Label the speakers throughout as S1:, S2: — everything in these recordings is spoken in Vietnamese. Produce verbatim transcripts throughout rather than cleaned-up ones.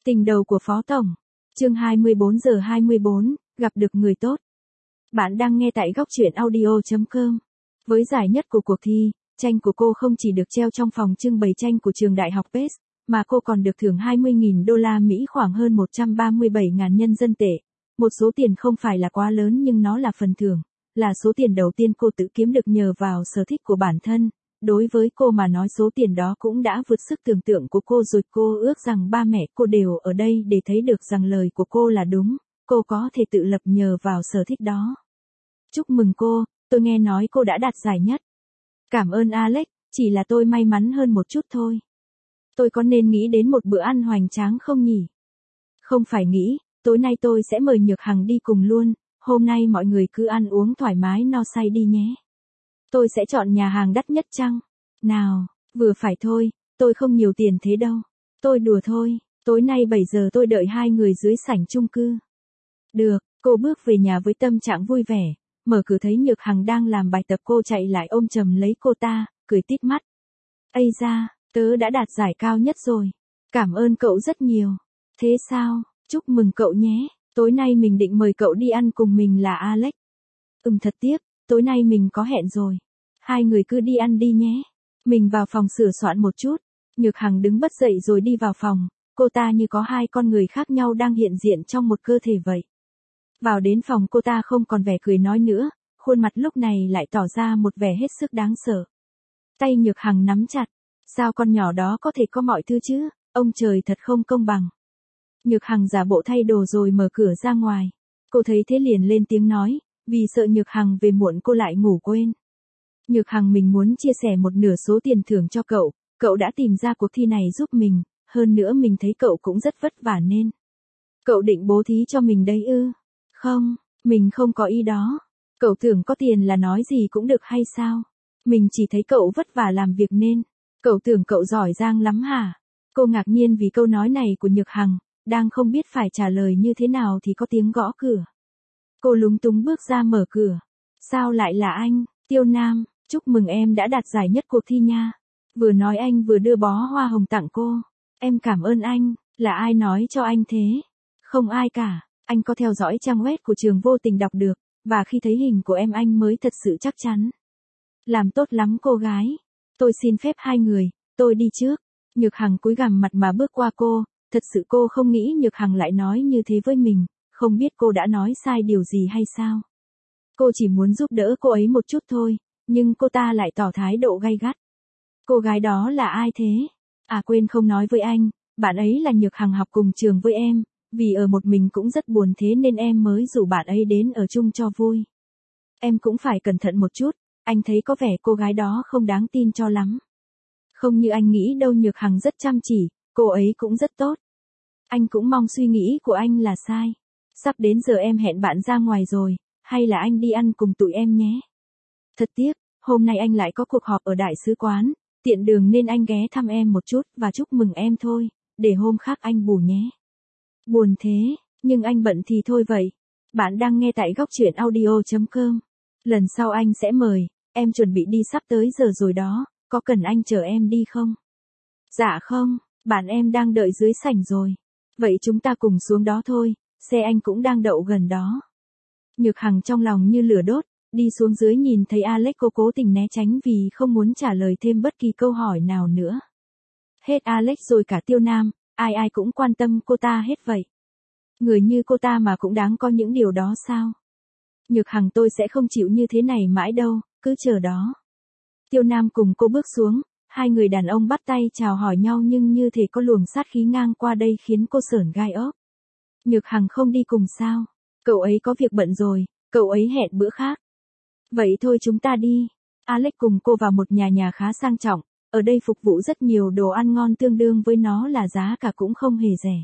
S1: Tình đầu của Phó Tổng. Chương hai mươi bốn giờ hai mươi bốn, gặp được người tốt. Bạn đang nghe tại góc truyện audio chấm com. Với giải nhất của cuộc thi, tranh của cô không chỉ được treo trong phòng trưng bày tranh của trường đại học Pace, mà cô còn được thưởng hai mươi nghìn đô la Mỹ, khoảng hơn một trăm ba mươi bảy nghìn nhân dân tệ. Một số tiền không phải là quá lớn nhưng nó là phần thưởng, là số tiền đầu tiên cô tự kiếm được nhờ vào sở thích của bản thân. Đối với cô mà nói, số tiền đó cũng đã vượt sức tưởng tượng của cô rồi. Cô ước rằng ba mẹ cô đều ở đây để thấy được rằng lời của cô là đúng, cô có thể tự lập nhờ vào sở thích đó. Chúc mừng cô, tôi nghe nói cô đã đạt giải nhất. Cảm ơn Alex, chỉ là tôi may mắn hơn một chút thôi. Tôi có nên nghĩ đến một bữa ăn hoành tráng không nhỉ? Không phải nghĩ, tối nay tôi sẽ mời Nhược Hằng đi cùng luôn, hôm nay mọi người cứ ăn uống thoải mái no say đi nhé. Tôi sẽ chọn nhà hàng đắt nhất chăng? Nào, vừa phải thôi, tôi không nhiều tiền thế đâu. Tôi đùa thôi, tối nay bảy giờ tôi đợi hai người dưới sảnh chung cư. Được, cô bước về nhà với tâm trạng vui vẻ, mở cửa thấy Nhược Hằng đang làm bài tập, cô chạy lại ôm chầm lấy cô ta, cười tít mắt. Ây da, tớ đã đạt giải cao nhất rồi. Cảm ơn cậu rất nhiều. Thế sao, chúc mừng cậu nhé, tối nay mình định mời cậu đi ăn cùng mình là Alex. Ừm thật tiếc, tối nay mình có hẹn rồi. Hai người cứ đi ăn đi nhé. Mình vào phòng sửa soạn một chút. Nhược Hằng đứng bật dậy rồi đi vào phòng. Cô ta như có hai con người khác nhau đang hiện diện trong một cơ thể vậy. Vào đến phòng, cô ta không còn vẻ cười nói nữa, khuôn mặt lúc này lại tỏ ra một vẻ hết sức đáng sợ. Tay Nhược Hằng nắm chặt. Sao con nhỏ đó có thể có mọi thứ chứ? Ông trời thật không công bằng. Nhược Hằng giả bộ thay đồ rồi mở cửa ra ngoài. Cô thấy thế liền lên tiếng nói, vì sợ Nhược Hằng về muộn cô lại ngủ quên. Nhược Hằng, mình muốn chia sẻ một nửa số tiền thưởng cho cậu, cậu đã tìm ra cuộc thi này giúp mình, hơn nữa mình thấy cậu cũng rất vất vả nên. Cậu định bố thí cho mình đấy ư? Không, mình không có ý đó. Cậu tưởng có tiền là nói gì cũng được hay sao? Mình chỉ thấy cậu vất vả làm việc nên. Cậu tưởng cậu giỏi giang lắm hả? Cô ngạc nhiên vì câu nói này của Nhược Hằng, đang không biết phải trả lời như thế nào thì có tiếng gõ cửa. Cô lúng túng bước ra mở cửa. Sao lại là anh, Tiêu Nam? Chúc mừng em đã đạt giải nhất cuộc thi nha. Vừa nói anh vừa đưa bó hoa hồng tặng cô. Em cảm ơn anh, là ai nói cho anh thế? Không ai cả, anh có theo dõi trang web của trường vô tình đọc được, và khi thấy hình của em anh mới thật sự chắc chắn. Làm tốt lắm cô gái. Tôi xin phép hai người, tôi đi trước. Nhược Hằng cúi gằm mặt mà bước qua cô, thật sự cô không nghĩ Nhược Hằng lại nói như thế với mình, không biết cô đã nói sai điều gì hay sao. Cô chỉ muốn giúp đỡ cô ấy một chút thôi. Nhưng cô ta lại tỏ thái độ gay gắt. Cô gái đó là ai thế? À quên không nói với anh, bạn ấy là Nhược Hằng học cùng trường với em, vì ở một mình cũng rất buồn thế nên em mới rủ bạn ấy đến ở chung cho vui. Em cũng phải cẩn thận một chút, anh thấy có vẻ cô gái đó không đáng tin cho lắm. Không như anh nghĩ đâu, Nhược Hằng rất chăm chỉ, cô ấy cũng rất tốt. Anh cũng mong suy nghĩ của anh là sai. Sắp đến giờ em hẹn bạn ra ngoài rồi, hay là anh đi ăn cùng tụi em nhé? Thật tiếc, hôm nay anh lại có cuộc họp ở đại sứ quán, tiện đường nên anh ghé thăm em một chút và chúc mừng em thôi, để hôm khác anh bù nhé. Buồn thế, nhưng anh bận thì thôi vậy. Bạn đang nghe tại góc truyện audio chấm com. Lần sau anh sẽ mời, em chuẩn bị đi sắp tới giờ rồi đó, có cần anh chở em đi không? Dạ không, bạn em đang đợi dưới sảnh rồi. Vậy chúng ta cùng xuống đó thôi, xe anh cũng đang đậu gần đó. Nhược Hằng trong lòng như lửa đốt. Đi xuống dưới nhìn thấy Alex, cô cố tình né tránh vì không muốn trả lời thêm bất kỳ câu hỏi nào nữa. Hết Alex rồi cả Tiêu Nam, ai ai cũng quan tâm cô ta hết vậy. Người như cô ta mà cũng đáng có những điều đó sao? Nhược Hằng, tôi sẽ không chịu như thế này mãi đâu, cứ chờ đó. Tiêu Nam cùng cô bước xuống, hai người đàn ông bắt tay chào hỏi nhau nhưng như thể có luồng sát khí ngang qua đây khiến cô sởn gai ốc. Nhược Hằng không đi cùng sao? Cậu ấy có việc bận rồi, cậu ấy hẹn bữa khác. Vậy thôi chúng ta đi. Alex cùng cô vào một nhà nhà khá sang trọng, ở đây phục vụ rất nhiều đồ ăn ngon, tương đương với nó là giá cả cũng không hề rẻ.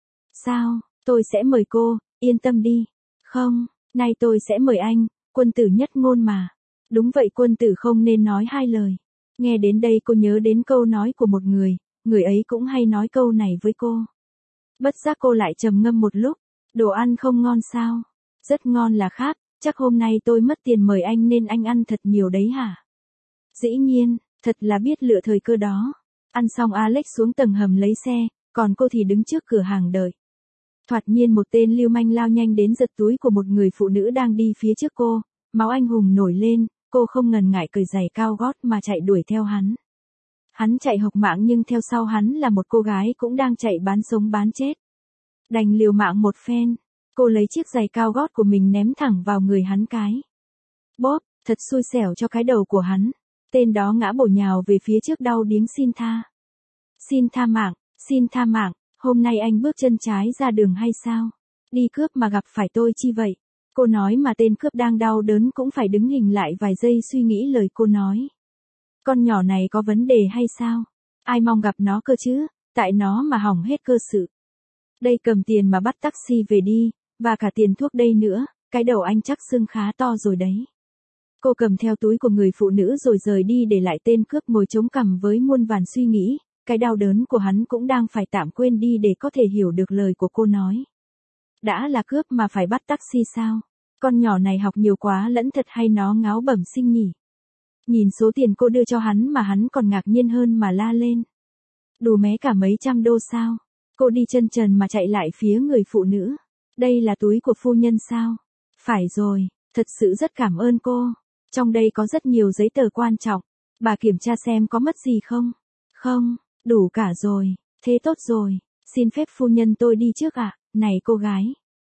S1: Sao, tôi sẽ mời cô, yên tâm đi. Không, nay tôi sẽ mời anh, quân tử nhất ngôn mà. Đúng vậy, quân tử không nên nói hai lời. Nghe đến đây cô nhớ đến câu nói của một người, người ấy cũng hay nói câu này với cô. Bất giác cô lại trầm ngâm một lúc, đồ ăn không ngon sao? Rất ngon là khác. Chắc hôm nay tôi mất tiền mời anh nên anh ăn thật nhiều đấy hả? Dĩ nhiên, thật là biết lựa thời cơ đó. Ăn xong Alex xuống tầng hầm lấy xe, còn cô thì đứng trước cửa hàng đợi. Thoạt nhiên một tên lưu manh lao nhanh đến giật túi của một người phụ nữ đang đi phía trước cô, máu anh hùng nổi lên, cô không ngần ngại cởi giày cao gót mà chạy đuổi theo hắn. Hắn chạy hộc mạng nhưng theo sau hắn là một cô gái cũng đang chạy bán sống bán chết. Đành liều mạng một phen, cô lấy chiếc giày cao gót của mình ném thẳng vào người hắn cái. Bóp, thật xui xẻo cho cái đầu của hắn. Tên đó ngã bổ nhào về phía trước đau điếng xin tha. Xin tha mạng, xin tha mạng, hôm nay anh bước chân trái ra đường hay sao? Đi cướp mà gặp phải tôi chi vậy? Cô nói mà tên cướp đang đau đớn cũng phải đứng hình lại vài giây suy nghĩ lời cô nói. Con nhỏ này có vấn đề hay sao? Ai mong gặp nó cơ chứ, tại nó mà hỏng hết cơ sự. Đây cầm tiền mà bắt taxi về đi, và cả tiền thuốc đây nữa, cái đầu anh chắc sưng khá to rồi đấy. Cô cầm theo túi của người phụ nữ rồi rời đi để lại tên cướp ngồi chống cằm với muôn vàn suy nghĩ, cái đau đớn của hắn cũng đang phải tạm quên đi để có thể hiểu được lời của cô nói. Đã là cướp mà phải bắt taxi sao? Con nhỏ này học nhiều quá lẫn thật hay nó ngáo bẩm sinh nhỉ? Nhìn số tiền cô đưa cho hắn mà hắn còn ngạc nhiên hơn mà la lên. Đủ mé cả mấy trăm đô sao? Cô đi chân trần mà chạy lại phía người phụ nữ. Đây là túi của phu nhân sao? Phải rồi, thật sự rất cảm ơn cô. Trong đây có rất nhiều giấy tờ quan trọng. Bà kiểm tra xem có mất gì không? Không, đủ cả rồi. Thế tốt rồi. Xin phép phu nhân tôi đi trước ạ. À? Này cô gái.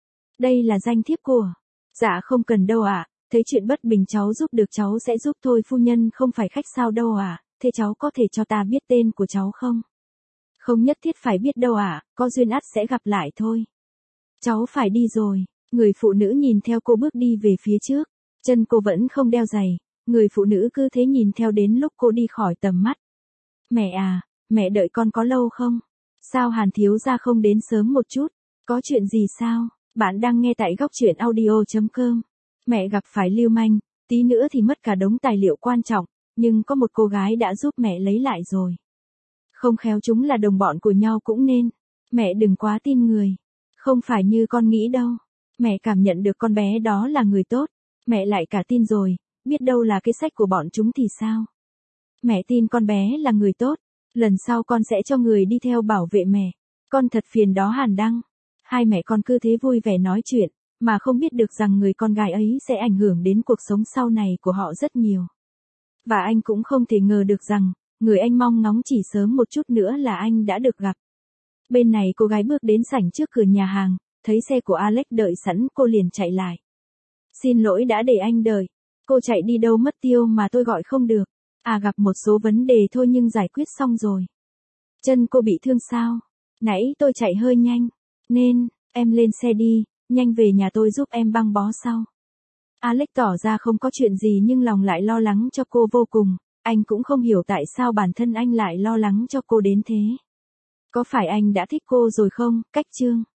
S1: Đây là danh thiếp của. Dạ không cần đâu ạ. À. Thấy chuyện bất bình cháu giúp được cháu sẽ giúp thôi phu nhân không phải khách sao đâu ạ. À. Thế cháu có thể cho ta biết tên của cháu không? Không nhất thiết phải biết đâu ạ. À. Có duyên ắt sẽ gặp lại thôi. Cháu phải đi rồi. Người phụ nữ nhìn theo cô bước đi về phía trước. Chân cô vẫn không đeo giày. Người phụ nữ cứ thế nhìn theo đến lúc cô đi khỏi tầm mắt. Mẹ à, mẹ đợi con có lâu không? Sao Hàn thiếu gia không đến sớm một chút? Có chuyện gì sao? Bạn đang nghe tại góc truyện audio chấm com. Mẹ gặp phải lưu manh, tí nữa thì mất cả đống tài liệu quan trọng, nhưng có một cô gái đã giúp mẹ lấy lại rồi. Không khéo chúng là đồng bọn của nhau cũng nên. Mẹ đừng quá tin người. Không phải như con nghĩ đâu. Mẹ cảm nhận được con bé đó là người tốt. Mẹ lại cả tin rồi, biết đâu là cái sách của bọn chúng thì sao? Mẹ tin con bé là người tốt. Lần sau con sẽ cho người đi theo bảo vệ mẹ. Con thật phiền đó Hàn Đăng. Hai mẹ con cứ thế vui vẻ nói chuyện, mà không biết được rằng người con gái ấy sẽ ảnh hưởng đến cuộc sống sau này của họ rất nhiều. Và anh cũng không thể ngờ được rằng, người anh mong ngóng chỉ sớm một chút nữa là anh đã được gặp. Bên này cô gái bước đến sảnh trước cửa nhà hàng, thấy xe của Alex đợi sẵn cô liền chạy lại. Xin lỗi đã để anh đợi. Cô chạy đi đâu mất tiêu mà tôi gọi không được. À gặp một số vấn đề thôi nhưng giải quyết xong rồi. Chân cô bị thương sao? Nãy tôi chạy hơi nhanh. Nên, em lên xe đi, nhanh về nhà tôi giúp em băng bó sau. Alex tỏ ra không có chuyện gì nhưng lòng lại lo lắng cho cô vô cùng. Anh cũng không hiểu tại sao bản thân anh lại lo lắng cho cô đến thế. Có phải anh đã thích cô rồi không? Cách chương.